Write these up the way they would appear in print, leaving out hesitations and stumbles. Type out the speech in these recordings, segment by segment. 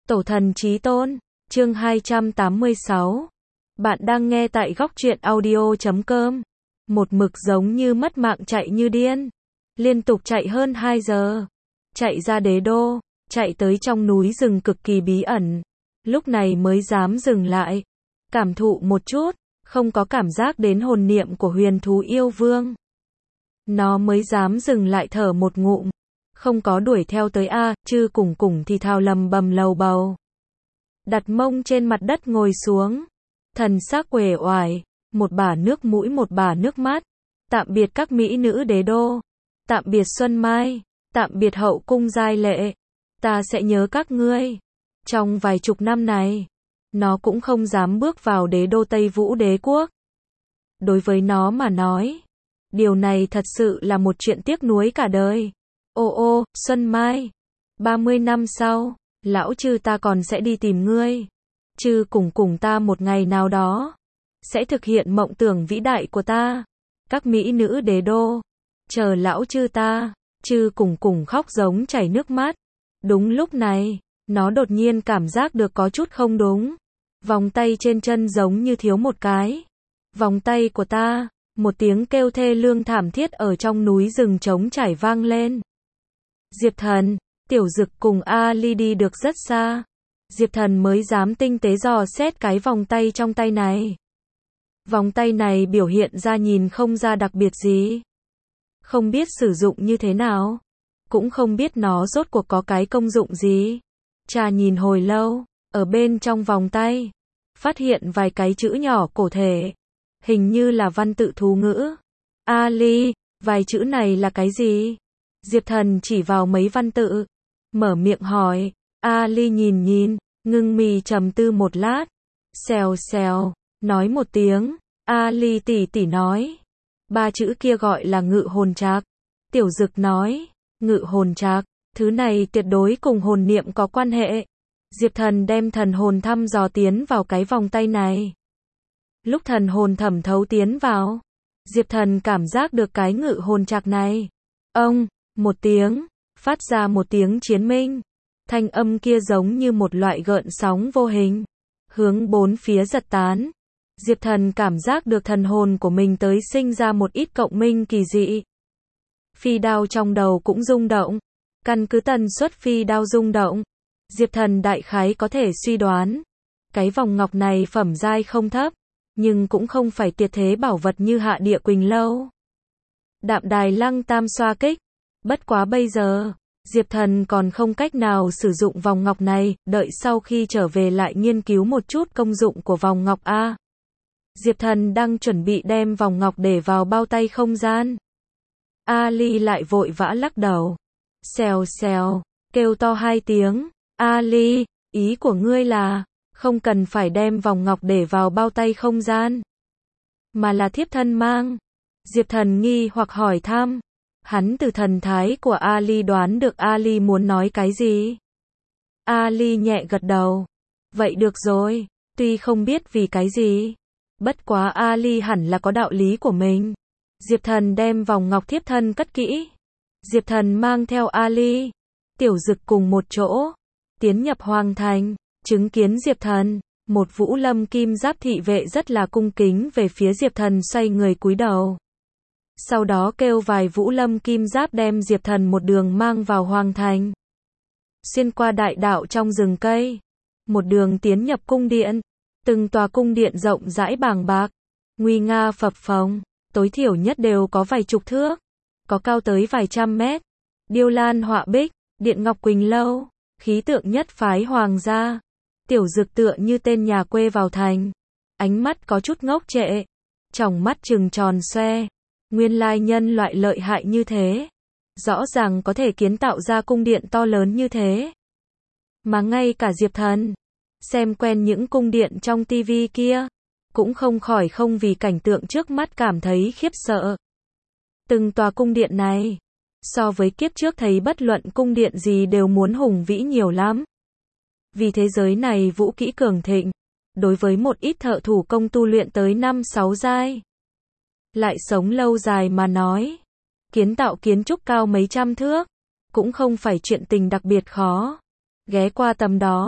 Tổ thần chí tôn, chương 286. Bạn đang nghe tại góc truyện audio.com. Một mực giống như mất mạng chạy như điên. Liên tục chạy hơn 2 giờ. Chạy ra đế đô, chạy tới trong núi rừng cực kỳ bí ẩn. Lúc này mới dám dừng lại. Cảm thụ một chút, không có cảm giác đến hồn niệm của huyền thú yêu vương. Nó mới dám dừng lại thở một ngụm. Không có đuổi theo tới chư cùng cùng thì thào lầm bầm lầu bầu. Đặt mông trên mặt đất ngồi xuống. Thần sắc uể oải, một bả nước mũi một bả nước mắt. Tạm biệt các mỹ nữ đế đô. Tạm biệt Xuân Mai. Tạm biệt hậu cung giai lệ. Ta sẽ nhớ các ngươi. Trong vài chục năm này, nó cũng không dám bước vào đế đô Tây Vũ đế quốc. Đối với nó mà nói, điều này thật sự là một chuyện tiếc nuối cả đời. Ô, Xuân Mai, 30 năm sau, lão chư ta còn sẽ đi tìm ngươi. Chư cùng ta một ngày nào đó, sẽ thực hiện mộng tưởng vĩ đại của ta. Các mỹ nữ đế đô, chờ lão chư ta. Chư cùng khóc giống chảy nước mắt. Đúng lúc này, nó đột nhiên cảm giác được có chút không đúng. Vòng tay trên chân giống như thiếu một cái. Vòng tay của ta, một tiếng kêu thê lương thảm thiết ở trong núi rừng trống trải vang lên. Diệp Thần, Tiểu Dực cùng Ali đi được rất xa. Diệp Thần mới dám tinh tế dò xét cái vòng tay trong tay này. Vòng tay này biểu hiện ra nhìn không ra đặc biệt gì. Không biết sử dụng như thế nào. Cũng không biết nó rốt cuộc có cái công dụng gì. Trà nhìn hồi lâu, ở bên trong vòng tay, phát hiện vài cái chữ nhỏ cổ thể. Hình như là văn tự thú ngữ. Ali, vài chữ này là cái gì? Diệp Thần chỉ vào mấy văn tự, mở miệng hỏi. Ali nhìn, ngưng mì trầm tư một lát. Xèo, nói một tiếng. Ali tỉ nói. 3 chữ kia gọi là ngự hồn trạc. Tiểu Dực nói. Ngự hồn trạc, thứ này tuyệt đối cùng hồn niệm có quan hệ. Diệp Thần đem thần hồn thăm dò tiến vào cái vòng tay này. Lúc thần hồn thẩm thấu tiến vào, Diệp Thần cảm giác được cái ngự hồn trạc này. Ông, một tiếng, phát ra một tiếng chiến minh. Thanh âm kia giống như một loại gợn sóng vô hình, hướng bốn phía giật tán. Diệp Thần cảm giác được thần hồn của mình tới sinh ra một ít cộng minh kỳ dị. Phi đao trong đầu cũng rung động. Căn cứ tần suất phi đao rung động, Diệp Thần đại khái có thể suy đoán. Cái vòng ngọc này phẩm giai không thấp, nhưng cũng không phải tuyệt thế bảo vật như Hạ Địa Quỳnh Lâu, Đạm Đài Lăng Tam xoa kích. Bất quá bây giờ, Diệp Thần còn không cách nào sử dụng vòng ngọc này, đợi sau khi trở về lại nghiên cứu một chút công dụng của vòng ngọc Diệp Thần đang chuẩn bị đem vòng ngọc để vào bao tay không gian. Ali lại vội vã lắc đầu. Xèo, kêu to 2 tiếng. Ali, ý của ngươi là, không cần phải đem vòng ngọc để vào bao tay không gian, mà là thiếp thân mang. Diệp Thần nghi hoặc hỏi thăm. Hắn từ thần thái của Ali đoán được Ali muốn nói cái gì. Ali nhẹ gật đầu. Vậy được rồi, tuy không biết vì cái gì. Bất quá Ali hẳn là có đạo lý của mình. Diệp Thần đem vòng ngọc thiếp thân cất kỹ. Diệp Thần mang theo Ali, Tiểu Dực cùng một chỗ, tiến nhập hoàng thành, chứng kiến Diệp Thần. Một Vũ Lâm kim giáp thị vệ rất là cung kính về phía Diệp Thần xoay người cúi đầu. Sau đó kêu vài Vũ Lâm kim giáp đem Diệp Thần một đường mang vào hoàng thành. Xuyên qua đại đạo trong rừng cây, một đường tiến nhập cung điện. Từng tòa cung điện rộng rãi bàng bạc, nguy nga phập phồng, tối thiểu nhất đều có vài chục thước, có cao tới vài trăm mét. Điêu lan họa bích, điện Ngọc Quỳnh Lâu, khí tượng nhất phái hoàng gia. Tiểu Dực tựa như tên nhà quê vào thành, ánh mắt có chút ngốc trệ, tròng mắt trừng tròn xoe. Nguyên lai nhân loại lợi hại như thế, rõ ràng có thể kiến tạo ra cung điện to lớn như thế. Mà ngay cả Diệp Thần, xem quen những cung điện trong tivi kia, cũng không khỏi không vì cảnh tượng trước mắt cảm thấy khiếp sợ. Từng tòa cung điện này, so với kiếp trước thấy bất luận cung điện gì đều muốn hùng vĩ nhiều lắm. Vì thế giới này vũ kỹ cường thịnh, đối với một ít thợ thủ công tu luyện tới 5-6 giai, lại sống lâu dài mà nói, kiến tạo kiến trúc cao mấy trăm thước, cũng không phải chuyện tình đặc biệt khó. Ghé qua tầm đó,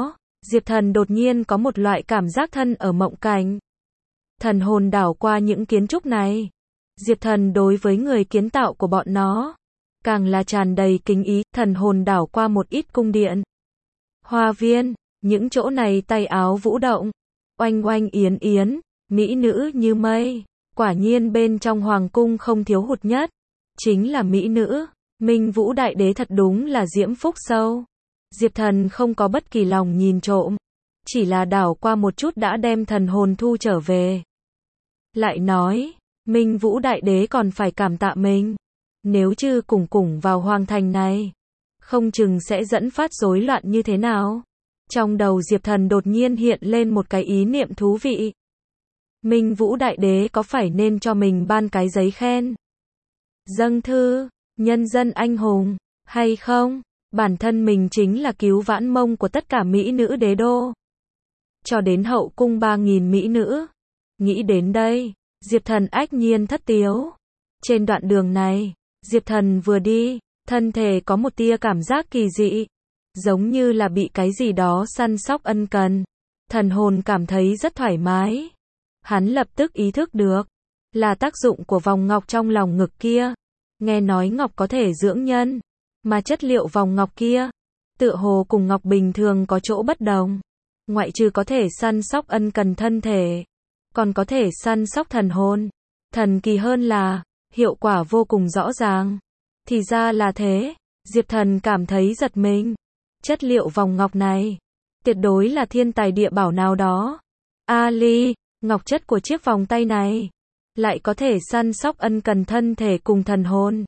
Diệp Thần đột nhiên có một loại cảm giác thân ở mộng cảnh. Thần hồn đảo qua những kiến trúc này. Diệp Thần đối với người kiến tạo của bọn nó, càng là tràn đầy kính ý. Thần hồn đảo qua một ít cung điện, hoa viên, những chỗ này tay áo vũ động, oanh oanh yến yến, mỹ nữ như mây. Quả nhiên bên trong hoàng cung không thiếu hụt nhất chính là mỹ nữ. Minh Vũ Đại Đế thật đúng là diễm phúc sâu. Diệp Thần không có bất kỳ lòng nhìn trộm, chỉ là đảo qua một chút đã đem thần hồn thu trở về. Lại nói, Minh Vũ Đại Đế còn phải cảm tạ mình. Nếu chứ cùng vào hoàng thành này, không chừng sẽ dẫn phát rối loạn như thế nào. Trong đầu Diệp Thần đột nhiên hiện lên một cái ý niệm thú vị. Minh Vũ Đại Đế có phải nên cho mình ban cái giấy khen, dâng thư, nhân dân anh hùng, hay không? Bản thân mình chính là cứu vãn mông của tất cả mỹ nữ đế đô. Cho đến hậu cung 3.000 mỹ nữ. Nghĩ đến đây, Diệp Thần ách nhiên thất tiếu. Trên đoạn đường này, Diệp Thần vừa đi, thân thể có một tia cảm giác kỳ dị. Giống như là bị cái gì đó săn sóc ân cần. Thần hồn cảm thấy rất thoải mái. Hắn lập tức ý thức được, là tác dụng của vòng ngọc trong lòng ngực kia. Nghe nói ngọc có thể dưỡng nhân, mà chất liệu vòng ngọc kia, tựa hồ cùng ngọc bình thường có chỗ bất đồng. Ngoại trừ có thể săn sóc ân cần thân thể, còn có thể săn sóc thần hồn. Thần kỳ hơn là, hiệu quả vô cùng rõ ràng. Thì ra là thế, Diệp Thần cảm thấy giật mình. Chất liệu vòng ngọc này, tuyệt đối là thiên tài địa bảo nào đó. Ali, ngọc chất của chiếc vòng tay này, lại có thể săn sóc ân cần thân thể cùng thần hồn.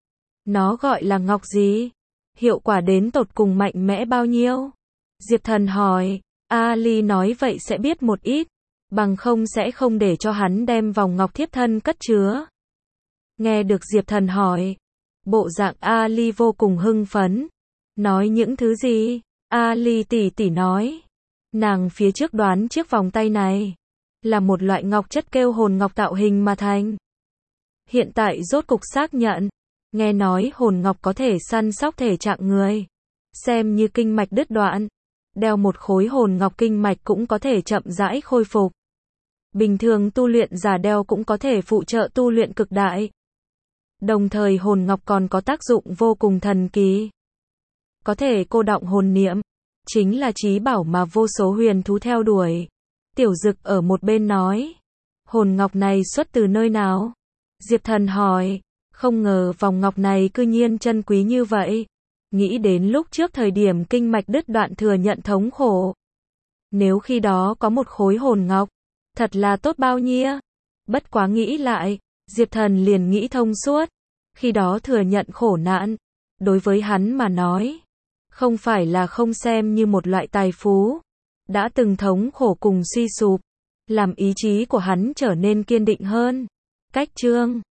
Nó gọi là ngọc gì? Hiệu quả đến tột cùng mạnh mẽ bao nhiêu? Diệp Thần hỏi. Ali nói vậy sẽ biết một ít, bằng không sẽ không để cho hắn đem vòng ngọc thiếp thân cất chứa. Nghe được Diệp Thần hỏi, bộ dạng Ali vô cùng hưng phấn. Nói những thứ gì? Ali tỷ nói, nàng phía trước đoán chiếc vòng tay này là một loại ngọc chất kêu hồn ngọc tạo hình mà thành. Hiện tại rốt cục xác nhận, nghe nói hồn ngọc có thể săn sóc thể trạng người, xem như kinh mạch đứt đoạn, đeo một khối hồn ngọc kinh mạch cũng có thể chậm rãi khôi phục. Bình thường tu luyện giả đeo cũng có thể phụ trợ tu luyện cực đại. Đồng thời hồn ngọc còn có tác dụng vô cùng thần kỳ, có thể cô đọng hồn niệm, chính là trí bảo mà vô số huyền thú theo đuổi. Tiểu Dực ở một bên nói, hồn ngọc này xuất từ nơi nào? Diệp Thần hỏi, không ngờ vòng ngọc này cư nhiên chân quý như vậy. Nghĩ đến lúc trước thời điểm kinh mạch đứt đoạn thừa nhận thống khổ. Nếu khi đó có một khối hồn ngọc, thật là tốt bao nhiêu. Bất quá nghĩ lại, Diệp Thần liền nghĩ thông suốt. Khi đó thừa nhận khổ nạn, đối với hắn mà nói, không phải là không xem như một loại tài phú. Đã từng thống khổ cùng suy sụp, làm ý chí của hắn trở nên kiên định hơn. Cách chương